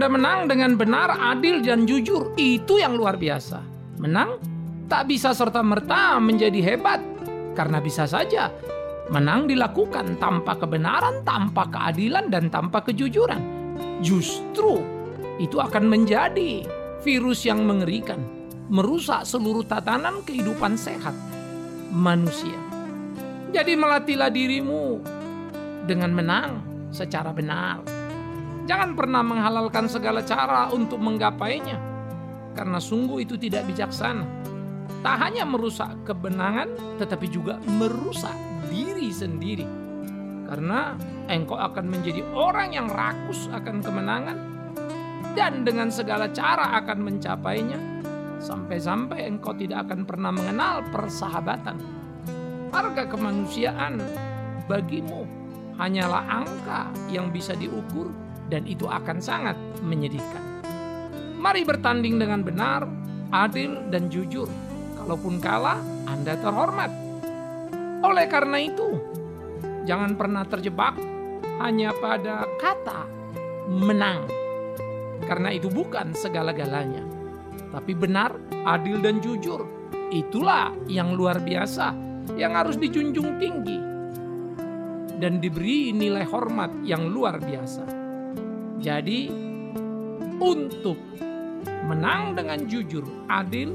menang dengan benar, adil, dan jujur. Itu yang luar biasa. Menang tak bisa serta-merta menjadi hebat, karena bisa saja menang dilakukan tanpa kebenaran, tanpa keadilan, dan tanpa kejujuran. Justru itu akan menjadi virus yang mengerikan, merusak seluruh tatanan kehidupan sehat manusia. Jadi melatihlah dirimu dengan menang secara benar. Jangan pernah menghalalkan segala cara untuk menggapainya, karena sungguh itu tidak bijaksana. Tak hanya merusak kebenangan, tetapi juga merusak diri sendiri. Karena engkau akan menjadi orang yang rakus akan kemenangan, dan dengan segala cara akan mencapainya, sampai-sampai engkau tidak akan pernah mengenal persahabatan. Harga kemanusiaan bagimu hanyalah angka yang bisa diukur, dan itu akan sangat menyedihkan. Mari bertanding dengan benar, adil, dan jujur. Kalaupun kalah, Anda terhormat. Oleh karena itu, jangan pernah terjebak hanya pada kata menang, karena itu bukan segala-galanya. Tapi benar, adil, dan jujur, itulah yang luar biasa, yang harus dijunjung tinggi dan diberi nilai hormat yang luar biasa. Jadi, untuk menang dengan jujur, adil,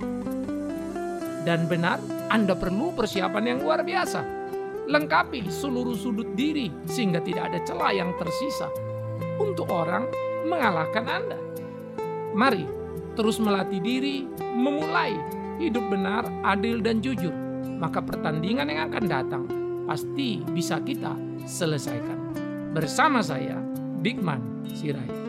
dan benar, Anda perlu persiapan yang luar biasa. Lengkapi seluruh sudut diri sehingga tidak ada celah yang tersisa untuk orang mengalahkan Anda. Mari terus melatih diri, memulai hidup benar, adil, dan jujur. Maka pertandingan yang akan datang pasti bisa kita selesaikan. Bersama saya, Bigman Sirait.